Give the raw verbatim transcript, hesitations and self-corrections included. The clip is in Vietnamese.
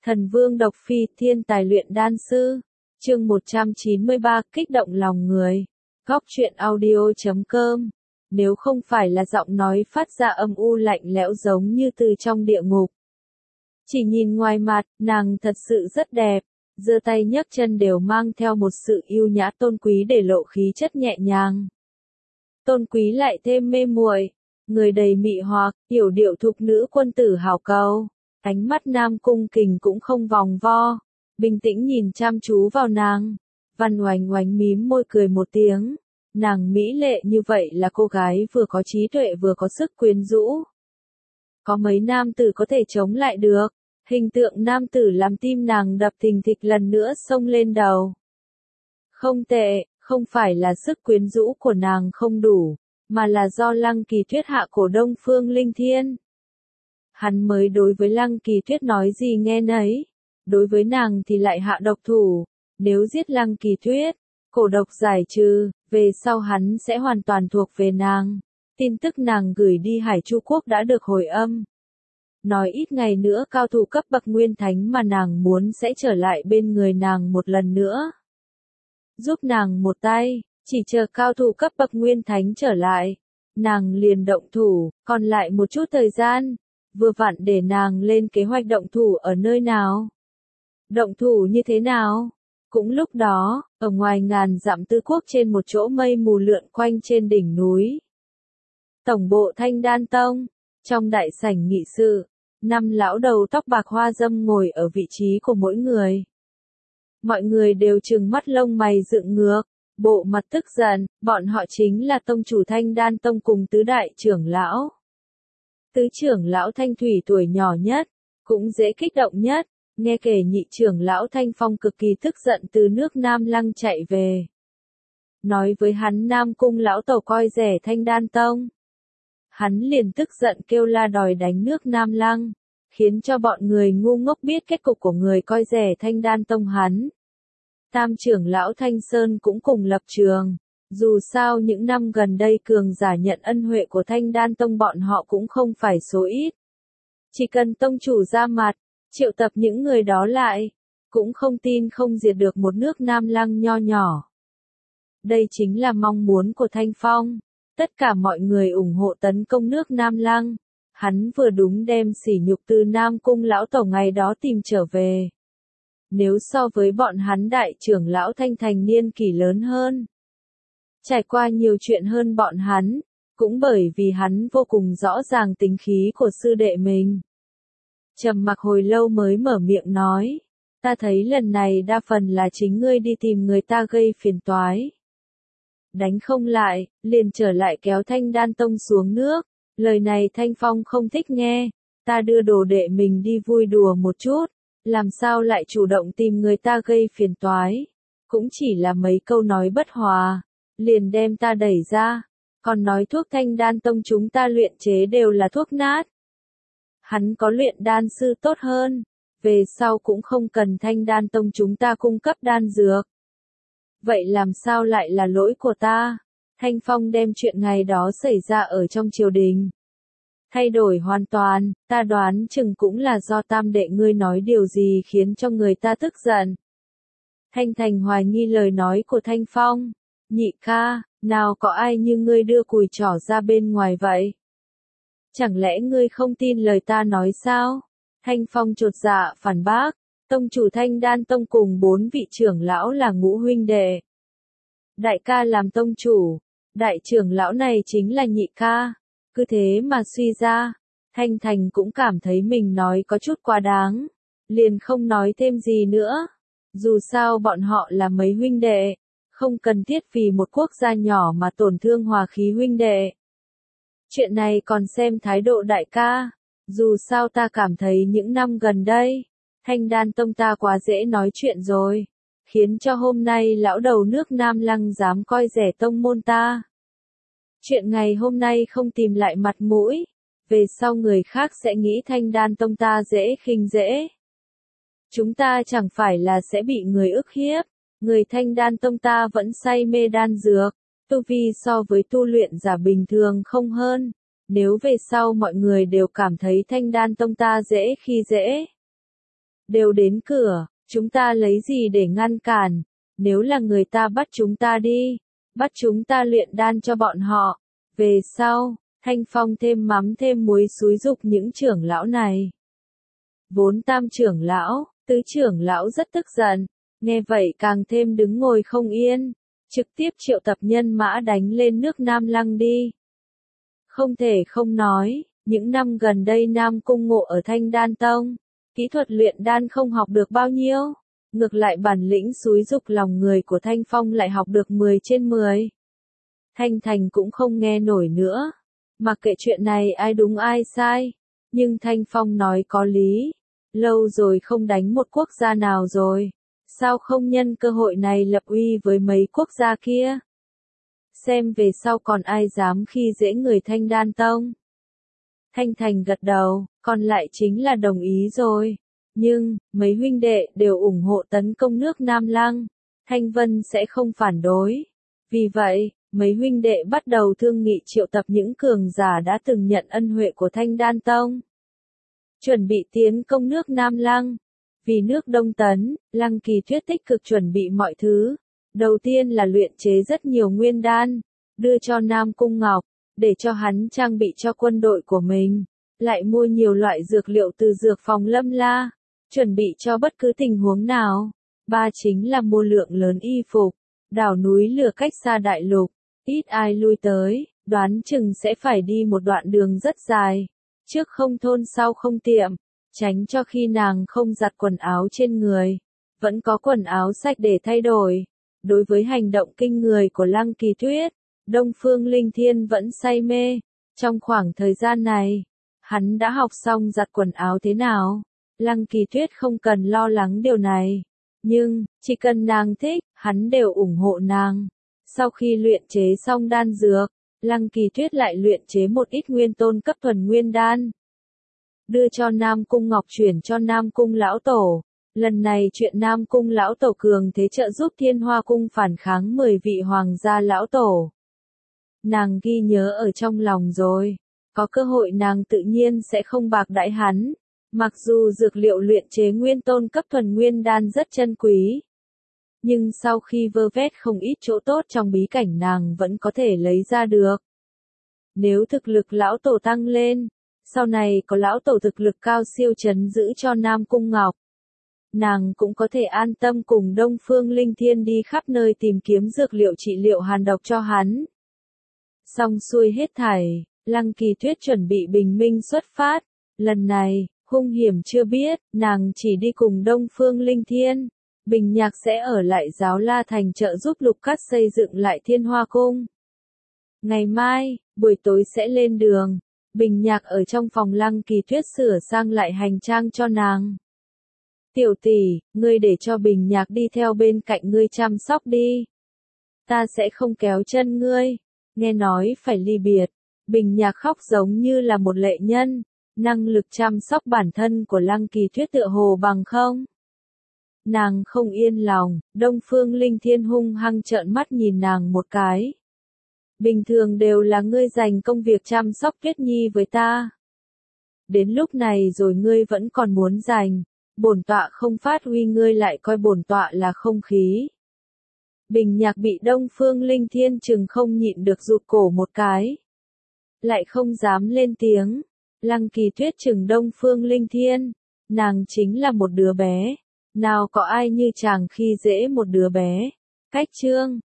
Thần Vương Độc Phi, thiên tài luyện đan sư. Chương một trăm chín mươi ba, kích động lòng người. Góc truyện audio chấm com. Nếu không phải là giọng nói phát ra âm u lạnh lẽo giống như từ trong địa ngục. Chỉ nhìn ngoài mặt, nàng thật sự rất đẹp, giơ tay nhấc chân đều mang theo một sự yêu nhã tôn quý để lộ khí chất nhẹ nhàng. Tôn quý lại thêm mê muội, người đầy mị hoặc, yểu điệu thục nữ quân tử hào cầu. Ánh mắt Nam Cung Kình cũng không vòng vo, bình tĩnh nhìn chăm chú vào nàng. Văn Oánh Oánh mím môi cười một tiếng, nàng mỹ lệ như vậy là cô gái vừa có trí tuệ vừa có sức quyến rũ. Có mấy nam tử có thể chống lại được, hình tượng nam tử làm tim nàng đập thình thịch lần nữa xông lên đầu. Không tệ, không phải là sức quyến rũ của nàng không đủ, mà là do Lăng Kỳ Tuyết hạ cổ Đông Phương Linh Thiên. Hắn mới đối với Lăng Kỳ Tuyết nói gì nghe nấy, đối với nàng thì lại hạ độc thủ, nếu giết Lăng Kỳ Tuyết, cổ độc giải trừ, về sau hắn sẽ hoàn toàn thuộc về nàng. Tin tức nàng gửi đi Hải Chu Quốc đã được hồi âm. Nói ít ngày nữa cao thủ cấp bậc Nguyên Thánh mà nàng muốn sẽ trở lại bên người nàng một lần nữa. Giúp nàng một tay, chỉ chờ cao thủ cấp bậc Nguyên Thánh trở lại, nàng liền động thủ, còn lại một chút thời gian, vừa vặn để nàng lên kế hoạch động thủ ở nơi nào. Động thủ như thế nào? Cũng lúc đó, ở ngoài ngàn dặm Tư Quốc trên một chỗ mây mù lượn quanh trên đỉnh núi. Tổng bộ Thanh Đan Tông, trong đại sảnh nghị sự, năm lão đầu tóc bạc hoa dâm ngồi ở vị trí của mỗi người. Mọi người đều trừng mắt lông mày dựng ngược, bộ mặt tức giận, bọn họ chính là tông chủ Thanh Đan Tông cùng tứ đại trưởng lão. Tứ trưởng lão Thanh Thủy tuổi nhỏ nhất, cũng dễ kích động nhất, nghe kể nhị trưởng lão Thanh Phong cực kỳ tức giận từ nước Nam Lăng chạy về. Nói với hắn Nam Cung lão tổ coi rẻ Thanh Đan Tông. Hắn liền tức giận kêu la đòi đánh nước Nam Lăng, khiến cho bọn người ngu ngốc biết kết cục của người coi rẻ Thanh Đan Tông hắn. Tam trưởng lão Thanh Sơn cũng cùng lập trường. Dù sao những năm gần đây cường giả nhận ân huệ của Thanh Đan Tông bọn họ cũng không phải số ít. Chỉ cần tông chủ ra mặt, triệu tập những người đó lại, cũng không tin không diệt được một nước Nam Lăng nho nhỏ. Đây chính là mong muốn của Thanh Phong. Tất cả mọi người ủng hộ tấn công nước Nam Lăng. Hắn vừa đúng đem sỉ nhục từ Nam Cung lão tổ ngày đó tìm trở về. Nếu so với bọn hắn đại trưởng lão Thanh thành niên kỷ lớn hơn, trải qua nhiều chuyện hơn bọn hắn, cũng bởi vì hắn vô cùng rõ ràng tính khí của sư đệ mình. Trầm mặc hồi lâu mới mở miệng nói, ta thấy lần này đa phần là chính ngươi đi tìm người ta gây phiền toái. Đánh không lại, liền trở lại kéo Thanh Đan Tông xuống nước, lời này Thanh Phong không thích nghe, ta đưa đồ đệ mình đi vui đùa một chút, làm sao lại chủ động tìm người ta gây phiền toái, cũng chỉ là mấy câu nói bất hòa. Liền đem ta đẩy ra, còn nói thuốc Thanh Đan Tông chúng ta luyện chế đều là thuốc nát. Hắn có luyện đan sư tốt hơn, về sau cũng không cần Thanh Đan Tông chúng ta cung cấp đan dược. Vậy làm sao lại là lỗi của ta? Thanh Phong đem chuyện ngày đó xảy ra ở trong triều đình thay đổi hoàn toàn, ta đoán chừng cũng là do tam đệ ngươi nói điều gì khiến cho người ta tức giận. Thanh Thành hoài nghi lời nói của Thanh Phong. Nhị ca, nào có ai như ngươi đưa cùi trỏ ra bên ngoài vậy? Chẳng lẽ ngươi không tin lời ta nói sao? Thanh Phong chột dạ phản bác, tông chủ Thanh Đan Tông cùng bốn vị trưởng lão là ngũ huynh đệ. Đại ca làm tông chủ, đại trưởng lão này chính là nhị ca. Cứ thế mà suy ra, Thanh Thành cũng cảm thấy mình nói có chút quá đáng, liền không nói thêm gì nữa. Dù sao bọn họ là mấy huynh đệ, không cần thiết vì một quốc gia nhỏ mà tổn thương hòa khí huynh đệ. Chuyện này còn xem thái độ đại ca, dù sao ta cảm thấy những năm gần đây, Thanh Đan Tông ta quá dễ nói chuyện rồi, khiến cho hôm nay lão đầu nước Nam Lăng dám coi rẻ tông môn ta. Chuyện ngày hôm nay không tìm lại mặt mũi, về sau người khác sẽ nghĩ Thanh Đan Tông ta dễ khinh dễ. Chúng ta chẳng phải là sẽ bị người ức hiếp. Người Thanh Đan Tông ta vẫn say mê đan dược, tu vi so với tu luyện giả bình thường không hơn. Nếu về sau mọi người đều cảm thấy Thanh Đan Tông ta dễ khi dễ, đều đến cửa, chúng ta lấy gì để ngăn cản, nếu là người ta bắt chúng ta đi, bắt chúng ta luyện đan cho bọn họ. Về sau, Thanh Phong thêm mắm thêm muối xúi giục những trưởng lão này. Vốn tam trưởng lão, tứ trưởng lão rất tức giận, nghe vậy càng thêm đứng ngồi không yên, trực tiếp triệu tập nhân mã đánh lên nước Nam Lăng đi. Không thể không nói, những năm gần đây Nam Cung Ngộ ở Thanh Đan Tông, kỹ thuật luyện đan không học được bao nhiêu, ngược lại bản lĩnh xúi giục lòng người của Thanh Phong lại học được mười trên mười. Thanh Thành cũng không nghe nổi nữa, mặc kệ chuyện này ai đúng ai sai, nhưng Thanh Phong nói có lý, lâu rồi không đánh một quốc gia nào rồi, sao không nhân cơ hội này lập uy với mấy quốc gia kia? Xem về sau còn ai dám khi dễ người Thanh Đan Tông. Thanh Thành gật đầu, còn lại chính là đồng ý rồi. Nhưng, mấy huynh đệ đều ủng hộ tấn công nước Nam Lăng, Thanh Vân sẽ không phản đối. Vì vậy, mấy huynh đệ bắt đầu thương nghị triệu tập những cường giả đã từng nhận ân huệ của Thanh Đan Tông. Chuẩn bị tiến công nước Nam Lăng. Vì nước Đông Tấn, Lăng Kỳ Tuyết tích cực chuẩn bị mọi thứ. Đầu tiên là luyện chế rất nhiều nguyên đan, đưa cho Nam Cung Ngọc, để cho hắn trang bị cho quân đội của mình. Lại mua nhiều loại dược liệu từ dược phòng Lâm La, chuẩn bị cho bất cứ tình huống nào. Ba chính là mua lượng lớn y phục, đảo núi lửa cách xa đại lục, ít ai lui tới, đoán chừng sẽ phải đi một đoạn đường rất dài. Trước không thôn sau không tiệm, tránh cho khi nàng không giặt quần áo trên người, vẫn có quần áo sạch để thay đổi. Đối với hành động kinh người của Lăng Kỳ Tuyết, Đông Phương Linh Thiên vẫn say mê. Trong khoảng thời gian này, hắn đã học xong giặt quần áo thế nào. Lăng Kỳ Tuyết không cần lo lắng điều này. Nhưng, chỉ cần nàng thích, hắn đều ủng hộ nàng. Sau khi luyện chế xong đan dược, Lăng Kỳ Tuyết lại luyện chế một ít nguyên tôn cấp thuần nguyên đan. Đưa cho Nam Cung Ngọc chuyển cho Nam Cung Lão Tổ. Lần này chuyện Nam Cung Lão Tổ cường thế trợ giúp Thiên Hoa Cung phản kháng mười vị hoàng gia Lão Tổ. Nàng ghi nhớ ở trong lòng rồi. Có cơ hội nàng tự nhiên sẽ không bạc đãi hắn. Mặc dù dược liệu luyện chế nguyên tôn cấp thuần nguyên đan rất chân quý. Nhưng sau khi vơ vét không ít chỗ tốt trong bí cảnh nàng vẫn có thể lấy ra được. Nếu thực lực Lão Tổ tăng lên, sau này có Lão Tổ thực lực cao siêu trấn giữ cho Nam Cung Ngọc, nàng cũng có thể an tâm cùng Đông Phương Linh Thiên đi khắp nơi tìm kiếm dược liệu trị liệu hàn độc cho hắn. Xong xuôi hết thảy, Lăng Kỳ Tuyết chuẩn bị bình minh xuất phát. Lần này, hung hiểm chưa biết, nàng chỉ đi cùng Đông Phương Linh Thiên. Bình Nhạc sẽ ở lại Giáo La Thành trợ giúp Lục Cát xây dựng lại Thiên Hoa Cung. Ngày mai, buổi tối sẽ lên đường. Bình Nhạc ở trong phòng Lăng Kỳ Tuyết sửa sang lại hành trang cho nàng. Tiểu tỷ, ngươi để cho Bình Nhạc đi theo bên cạnh ngươi chăm sóc đi. Ta sẽ không kéo chân ngươi. Nghe nói phải ly biệt. Bình Nhạc khóc giống như là một lệ nhân. Năng lực chăm sóc bản thân của Lăng Kỳ Tuyết tựa hồ bằng không. Nàng không yên lòng, Đông Phương Linh Thiên hung hăng trợn mắt nhìn nàng một cái. Bình thường đều là ngươi dành công việc chăm sóc Tuyết Nhi với ta. Đến lúc này rồi ngươi vẫn còn muốn dành, bổn tọa không phát huy ngươi lại coi bổn tọa là không khí. Bình Nhạc bị Đông Phương Linh Thiên chừng không nhịn được rụt cổ một cái. Lại không dám lên tiếng. Lăng Kỳ Tuyết chừng Đông Phương Linh Thiên, nàng chính là một đứa bé. Nào có ai như chàng khi dễ một đứa bé. Cách chương